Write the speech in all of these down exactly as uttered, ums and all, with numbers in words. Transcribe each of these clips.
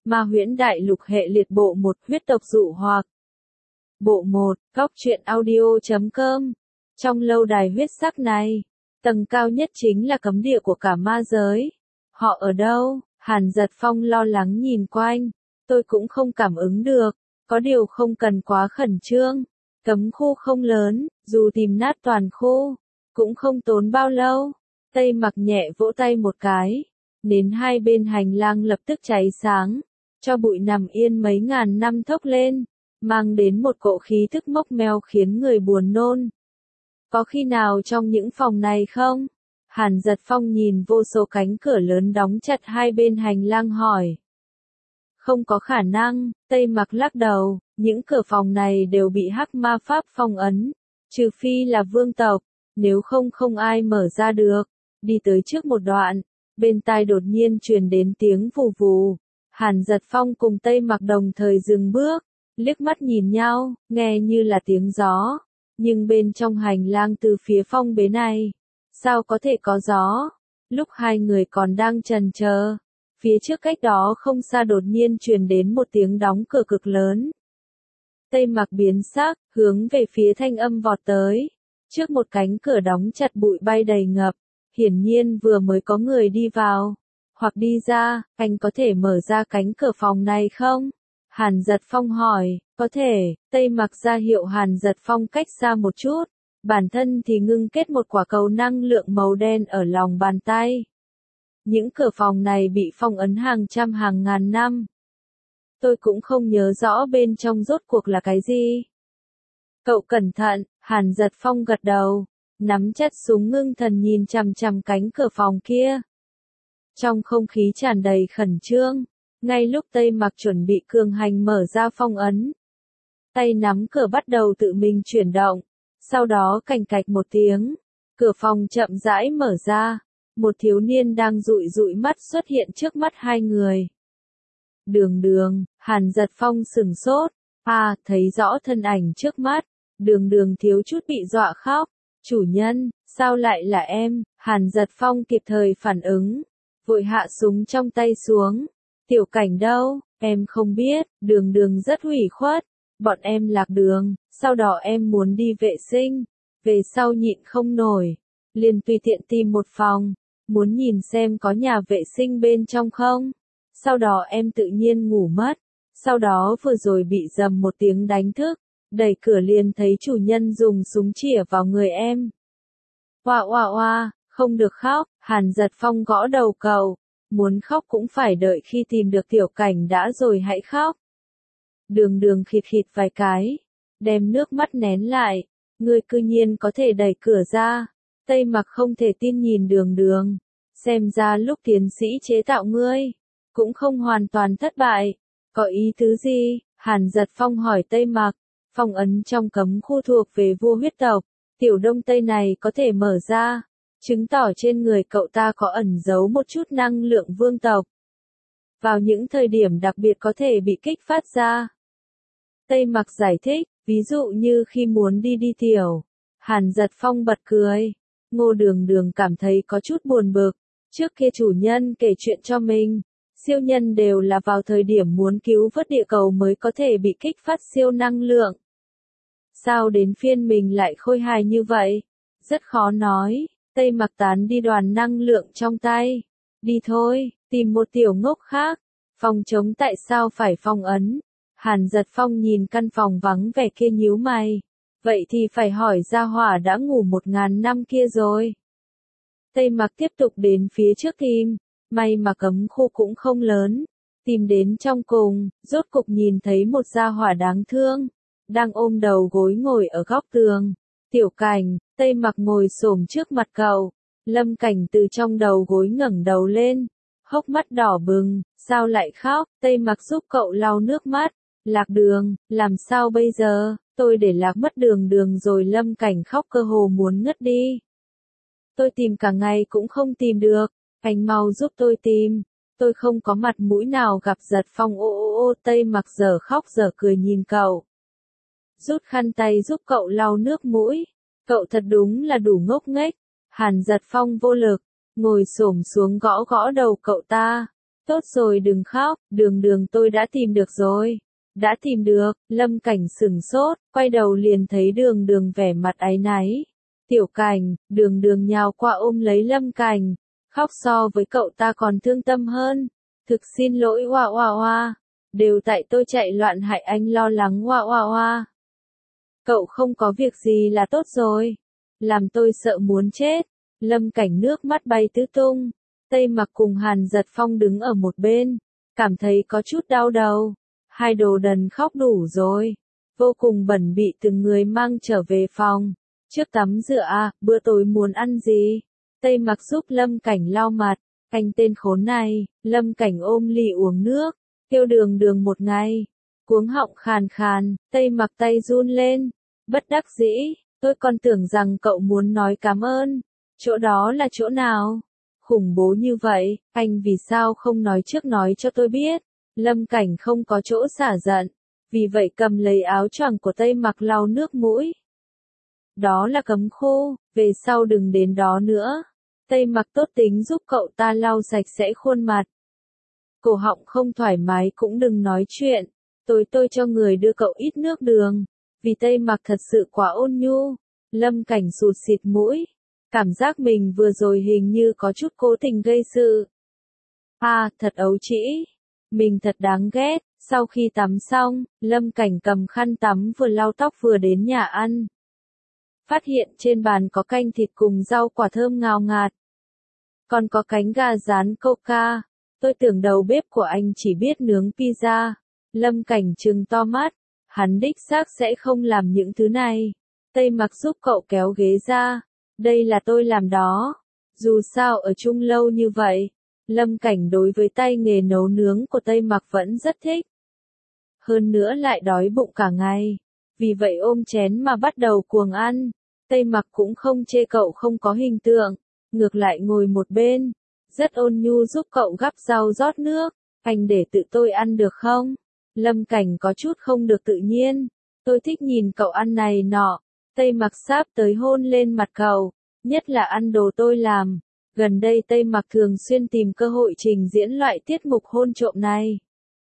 Ma huyễn đại lục hệ liệt bộ một huyết tộc dụ hoặc. Bộ một, góc truyện audio chấm com. Trong lâu đài huyết sắc này, tầng cao nhất chính là cấm địa của cả ma giới. Họ ở đâu? Hàn Giật Phong lo lắng nhìn quanh. Tôi cũng không cảm ứng được, có điều không cần quá khẩn trương. Cấm khu không lớn, dù tìm nát toàn khu, cũng không tốn bao lâu. Tây Mặc nhẹ vỗ tay một cái, nến hai bên hành lang lập tức cháy sáng, cho bụi nằm yên mấy ngàn năm thốc lên, mang đến một cỗ khí thức mốc meo khiến người buồn nôn. Có khi nào trong những phòng này không? Hàn Giật Phong nhìn vô số cánh cửa lớn đóng chặt hai bên hành lang hỏi. Không có khả năng, Tây Mặc lắc đầu, những cửa phòng này đều bị hắc ma pháp phong ấn, trừ phi là vương tộc, nếu không không ai mở ra được. Đi tới trước một đoạn, bên tai đột nhiên truyền đến tiếng vù vù. Hàn Giật Phong cùng Tây Mặc đồng thời dừng bước, liếc mắt nhìn nhau, nghe như là tiếng gió, nhưng bên trong hành lang từ phía phong bế này, sao có thể có gió? Lúc hai người còn đang chần chờ, phía trước cách đó không xa đột nhiên truyền đến một tiếng đóng cửa cực lớn. Tây Mặc biến sắc, hướng về phía thanh âm vọt tới. Trước một cánh cửa đóng chặt bụi bay đầy ngập, hiển nhiên vừa mới có người đi vào, hoặc đi ra. Anh có thể mở ra cánh cửa phòng này không? Hàn Giật Phong hỏi. Có thể. Tây Mặc ra hiệu Hàn Giật Phong cách xa một chút, bản thân thì ngưng kết một quả cầu năng lượng màu đen ở lòng bàn tay. Những cửa phòng này bị phong ấn hàng trăm hàng ngàn năm. Tôi cũng không nhớ rõ bên trong rốt cuộc là cái gì. Cậu cẩn thận. Hàn Giật Phong gật đầu, nắm chặt súng ngưng thần nhìn chằm chằm cánh cửa phòng kia. Trong không khí tràn đầy khẩn trương, ngay lúc Tây Mặc chuẩn bị cường hành mở ra phong ấn, tay nắm cửa bắt đầu tự mình chuyển động, sau đó cành cạch một tiếng, cửa phòng chậm rãi mở ra, một thiếu niên đang dụi dụi mắt xuất hiện trước mắt hai người. Đường Đường. Hàn Giật Phong sửng sốt, à, thấy rõ thân ảnh trước mắt, Đường Đường thiếu chút bị dọa khóc. Chủ nhân, sao lại là em? Hàn Giật Phong kịp thời phản ứng, vội hạ súng trong tay xuống. Tiểu Cảnh đâu? Em không biết. Đường Đường rất ủy khuất, bọn em lạc đường, sau đó em muốn đi vệ sinh, về sau nhịn không nổi, liền tùy tiện tìm một phòng, muốn nhìn xem có nhà vệ sinh bên trong không. Sau đó em tự nhiên ngủ mất, sau đó vừa rồi bị rầm một tiếng đánh thức, đẩy cửa liền thấy chủ nhân dùng súng chĩa vào người em. Oa oa oa, không được khóc. Hàn Giật Phong gõ đầu cậu, muốn khóc cũng phải đợi khi tìm được Tiểu Cảnh đã rồi hãy khóc. Đường Đường khịt khịt vài cái, đem nước mắt nén lại, ngươi cư nhiên có thể đẩy cửa ra. Tây Mặc không thể tin nhìn Đường Đường, xem ra lúc tiến sĩ chế tạo ngươi, cũng không hoàn toàn thất bại. Có ý tứ gì? Hàn Giật Phong hỏi Tây Mặc. Phong ấn trong cấm khu thuộc về vua huyết tộc, tiểu đông tây này có thể mở ra, chứng tỏ trên người cậu ta có ẩn giấu một chút năng lượng vương tộc. Vào những thời điểm đặc biệt có thể bị kích phát ra. Tây Mặc giải thích, ví dụ như khi muốn đi đi tiểu. Hàn Giật Phong bật cười. Ngô Đường Đường cảm thấy có chút buồn bực. Trước kia chủ nhân kể chuyện cho mình, siêu nhân đều là vào thời điểm muốn cứu vớt địa cầu mới có thể bị kích phát siêu năng lượng. Sao đến phiên mình lại khôi hài như vậy? Rất khó nói. Tây Mặc tán đi đoàn năng lượng trong tay. Đi thôi, tìm một tiểu ngốc khác. Phòng chống tại sao phải phong ấn? Hàn Giật Phong nhìn căn phòng vắng vẻ kia nhíu mày. Vậy thì phải hỏi gia hỏa đã ngủ một ngàn năm kia rồi. Tây Mặc tiếp tục đến phía trước tìm. May mà cấm khu cũng không lớn. Tìm đến trong cùng, rốt cục nhìn thấy một gia hỏa đáng thương, đang ôm đầu gối ngồi ở góc tường. Tiểu Cảnh. Tây Mặc ngồi xổm trước mặt cậu. Lâm Cảnh từ trong đầu gối ngẩng đầu lên, hốc mắt đỏ bừng. Sao lại khóc? Tây Mặc giúp cậu lau nước mắt. Lạc đường, làm sao bây giờ? Tôi để lạc mất Đường Đường rồi. Lâm Cảnh khóc cơ hồ muốn ngất đi. Tôi tìm cả ngày cũng không tìm được, anh mau giúp tôi tìm. Tôi không có mặt mũi nào gặp Giật Phong. Ô ô ô. Tây Mặc giờ khóc giờ cười nhìn cậu, rút khăn tay giúp cậu lau nước mũi. Cậu thật đúng là đủ ngốc nghếch. Hàn Giật Phong vô lực, ngồi xổm xuống gõ gõ đầu cậu ta. Tốt rồi đừng khóc, đường đường tôi đã tìm được rồi. Đã tìm được, Lâm Cảnh sửng sốt, quay đầu liền thấy đường đường vẻ mặt áy náy. Tiểu Cảnh, đường đường nhào qua ôm lấy Lâm Cảnh, khóc so với cậu ta còn thương tâm hơn. Thực xin lỗi Hoa Hoa Hoa, đều tại tôi chạy loạn hại anh lo lắng Hoa Hoa Hoa. Cậu không có việc gì là tốt rồi, làm tôi sợ muốn chết. Lâm Cảnh nước mắt bay tứ tung, Tây Mặc cùng Hàn Giật Phong đứng ở một bên, cảm thấy có chút đau đầu. Hai đồ đần khóc đủ rồi, vô cùng bẩn bị từng người mang trở về phòng. Trước tắm rửa à, bữa tối muốn ăn gì? Tây Mặc giúp Lâm Cảnh lau mặt, anh tên khốn này. Lâm Cảnh ôm ly uống nước, kêu đường đường một ngày. Cuống họng khàn khàn, Tây Mặc tay run lên, bất đắc dĩ, tôi còn tưởng rằng cậu muốn nói cảm ơn. Chỗ đó là chỗ nào? Khủng bố như vậy, anh vì sao không nói trước nói cho tôi biết? Lâm Cảnh không có chỗ xả giận, vì vậy cầm lấy áo choàng của Tây Mặc lau nước mũi. Đó là cấm khô, về sau đừng đến đó nữa. Tây Mặc tốt tính giúp cậu ta lau sạch sẽ khuôn mặt. Cổ họng không thoải mái cũng đừng nói chuyện, tôi tôi cho người đưa cậu ít nước đường, vì Tây Mặc thật sự quá ôn nhu. Lâm Cảnh sụt xịt mũi, cảm giác mình vừa rồi hình như có chút cố tình gây sự. À, thật ấu trĩ. Mình thật đáng ghét. Sau khi tắm xong, Lâm Cảnh cầm khăn tắm vừa lau tóc vừa đến nhà ăn. Phát hiện trên bàn có canh thịt cùng rau quả thơm ngào ngạt. Còn có cánh gà rán coca. Tôi tưởng đầu bếp của anh chỉ biết nướng pizza. Lâm Cảnh trừng to mắt. Hắn đích xác sẽ không làm những thứ này. Tây Mặc giúp cậu kéo ghế ra. Đây là tôi làm đó. Dù sao ở chung lâu như vậy, Lâm Cảnh đối với tay nghề nấu nướng của Tây Mặc vẫn rất thích. Hơn nữa lại đói bụng cả ngày. Vì vậy ôm chén mà bắt đầu cuồng ăn. Tây Mặc cũng không chê cậu không có hình tượng. Ngược lại ngồi một bên. Rất ôn nhu giúp cậu gắp rau rót nước. Anh để tự tôi ăn được không? Lâm Cảnh có chút không được tự nhiên. Tôi thích nhìn cậu ăn này nọ. Tây Mặc sáp tới hôn lên mặt cậu. Nhất là ăn đồ tôi làm. Gần đây Tây Mặc thường xuyên tìm cơ hội trình diễn loại tiết mục hôn trộm này.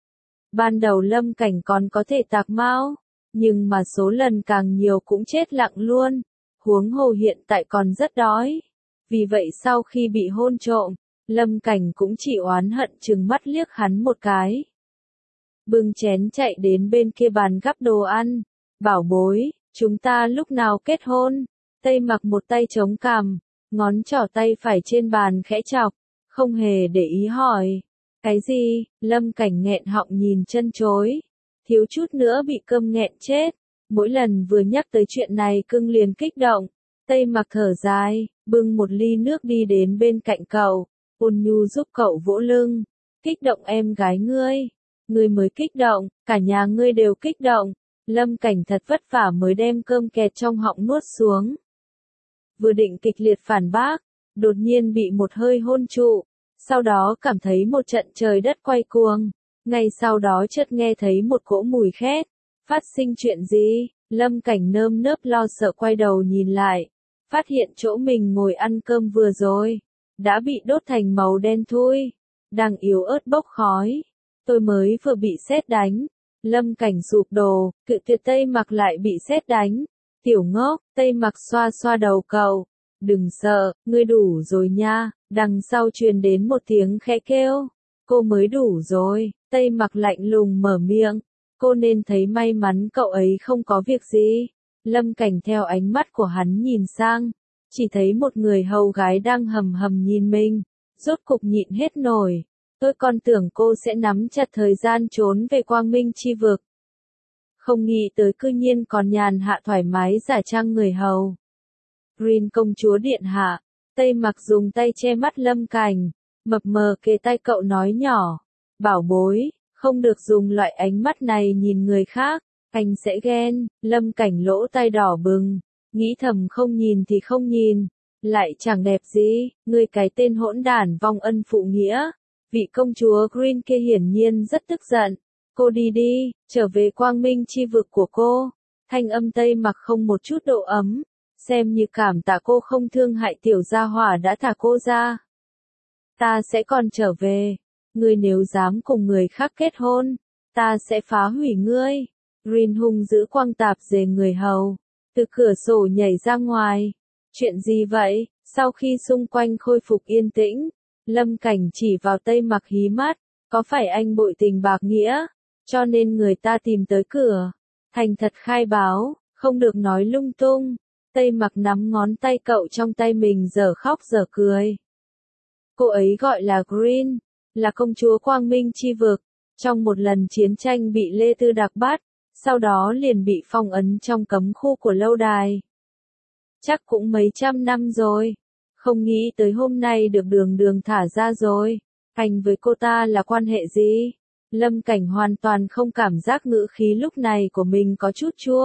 Ban đầu Lâm Cảnh còn có thể tạc mau, nhưng mà số lần càng nhiều cũng chết lặng luôn. Huống hồ hiện tại còn rất đói. Vì vậy sau khi bị hôn trộm, Lâm Cảnh cũng chỉ oán hận trừng mắt liếc hắn một cái. Bưng chén chạy đến bên kia bàn gắp đồ ăn. Bảo bối, chúng ta lúc nào kết hôn? Tây Mặc một tay chống cằm, ngón trỏ tay phải trên bàn khẽ chọc, không hề để ý hỏi. Cái gì? Lâm Cảnh nghẹn họng nhìn chân chối. Thiếu chút nữa bị câm nghẹn chết. Mỗi lần vừa nhắc tới chuyện này cưng liền kích động. Tây Mặc thở dài, bưng một ly nước đi đến bên cạnh cậu, ôn nhu giúp cậu vỗ lưng. Kích động em gái ngươi. Ngươi mới kích động, cả nhà ngươi đều kích động. Lâm Cảnh thật vất vả mới đem cơm kẹt trong họng nuốt xuống. Vừa định kịch liệt phản bác, đột nhiên bị một hơi hôn trụ, sau đó cảm thấy một trận trời đất quay cuồng. Ngay sau đó chợt nghe thấy một cỗ mùi khét. Phát sinh chuyện gì? Lâm Cảnh nơm nớp lo sợ quay đầu nhìn lại, phát hiện chỗ mình ngồi ăn cơm vừa rồi đã bị đốt thành màu đen thui, đang yếu ớt bốc khói. Tôi mới vừa bị sét đánh. Lâm Cảnh sụp đổ, cự tuyệt Tây Mặc lại bị sét đánh. Tiểu ngốc, Tây Mặc xoa xoa đầu cậu. Đừng sợ, ngươi đủ rồi nha. Đằng sau truyền đến một tiếng khẽ kêu. Cô mới đủ rồi. Tây Mặc lạnh lùng mở miệng. Cô nên thấy may mắn cậu ấy không có việc gì. Lâm Cảnh theo ánh mắt của hắn nhìn sang, chỉ thấy một người hầu gái đang hầm hầm nhìn mình. Rốt cục nhịn hết nổi. Tôi còn tưởng cô sẽ nắm chặt thời gian trốn về Quang Minh chi vực. Không nghĩ tới cư nhiên còn nhàn hạ thoải mái giả trang người hầu. Green công chúa điện hạ. Tây Mặc dùng tay che mắt Lâm Cảnh, mập mờ kề tai cậu nói nhỏ. Bảo bối, không được dùng loại ánh mắt này nhìn người khác, anh sẽ ghen. Lâm Cảnh lỗ tai đỏ bừng, nghĩ thầm không nhìn thì không nhìn, lại chẳng đẹp gì, ngươi cái tên hỗn đản vong ân phụ nghĩa. Vị công chúa Green kia hiển nhiên rất tức giận. Cô đi đi, trở về Quang Minh chi vực của cô. Thanh âm Tây Mặc không một chút độ ấm, xem như cảm tạ cô không thương hại tiểu gia hỏa đã thả cô ra. Ta sẽ còn trở về. Ngươi nếu dám cùng người khác kết hôn, ta sẽ phá hủy ngươi. Rin hung dữ quăng tạp dề người hầu, từ cửa sổ nhảy ra ngoài. Chuyện gì vậy? Sau khi xung quanh khôi phục yên tĩnh, Lâm Cảnh chỉ vào Tây Mặc hí mắt, có phải anh bội tình bạc nghĩa, cho nên người ta tìm tới cửa. Thành thật khai báo, không được nói lung tung. Tây Mặc nắm ngón tay cậu trong tay mình dở khóc dở cười. Cô ấy gọi là Green, là công chúa Quang Minh chi vực, trong một lần chiến tranh bị Lê Tư Đạc bắt, sau đó liền bị phong ấn trong cấm khu của lâu đài. Chắc cũng mấy trăm năm rồi, không nghĩ tới hôm nay được đường đường thả ra rồi. Anh với cô ta là quan hệ gì? Lâm Cảnh hoàn toàn không cảm giác ngữ khí lúc này của mình có chút chua.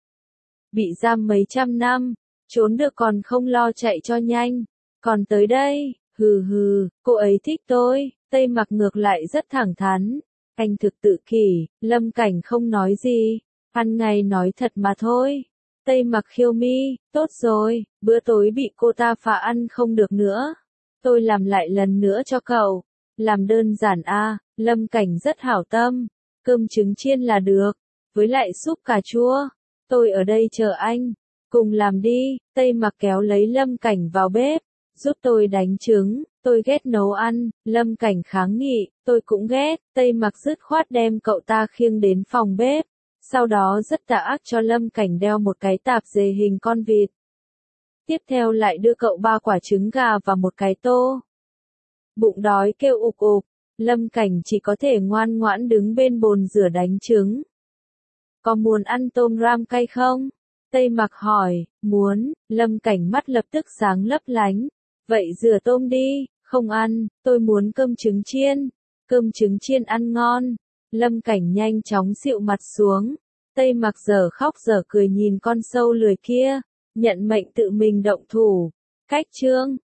Bị giam mấy trăm năm, trốn được còn không lo chạy cho nhanh, còn tới đây, hừ hừ, cô ấy thích tôi. Tây Mặc ngược lại rất thẳng thắn. Anh thực tự kỷ, Lâm Cảnh không nói gì, ăn ngay nói thật mà thôi. Tây Mặc khiêu mi, tốt rồi, bữa tối bị cô ta phá ăn không được nữa. Tôi làm lại lần nữa cho cậu. Làm đơn giản a, Lâm Cảnh rất hảo tâm, cơm trứng chiên là được, với lại súp cà chua. Tôi ở đây chờ anh, cùng làm đi. Tây Mặc kéo lấy Lâm Cảnh vào bếp, giúp tôi đánh trứng. Tôi ghét nấu ăn. Lâm Cảnh kháng nghị, tôi cũng ghét. Tây Mặc dứt khoát đem cậu ta khiêng đến phòng bếp, sau đó rất tà ác cho Lâm Cảnh đeo một cái tạp dề hình con vịt. Tiếp theo lại đưa cậu ba quả trứng gà và một cái tô. Bụng đói kêu ục ục, Lâm Cảnh chỉ có thể ngoan ngoãn đứng bên bồn rửa đánh trứng. Có muốn ăn tôm ram cay không? Tây Mặc hỏi. Muốn. Lâm Cảnh mắt lập tức sáng lấp lánh. Vậy rửa tôm đi. Không ăn, tôi muốn cơm trứng chiên. Cơm trứng chiên ăn ngon. Lâm Cảnh nhanh chóng xịu mặt xuống. Tây Mặc dở khóc dở cười nhìn con sâu lười kia, nhận mệnh tự mình động thủ. Cách chương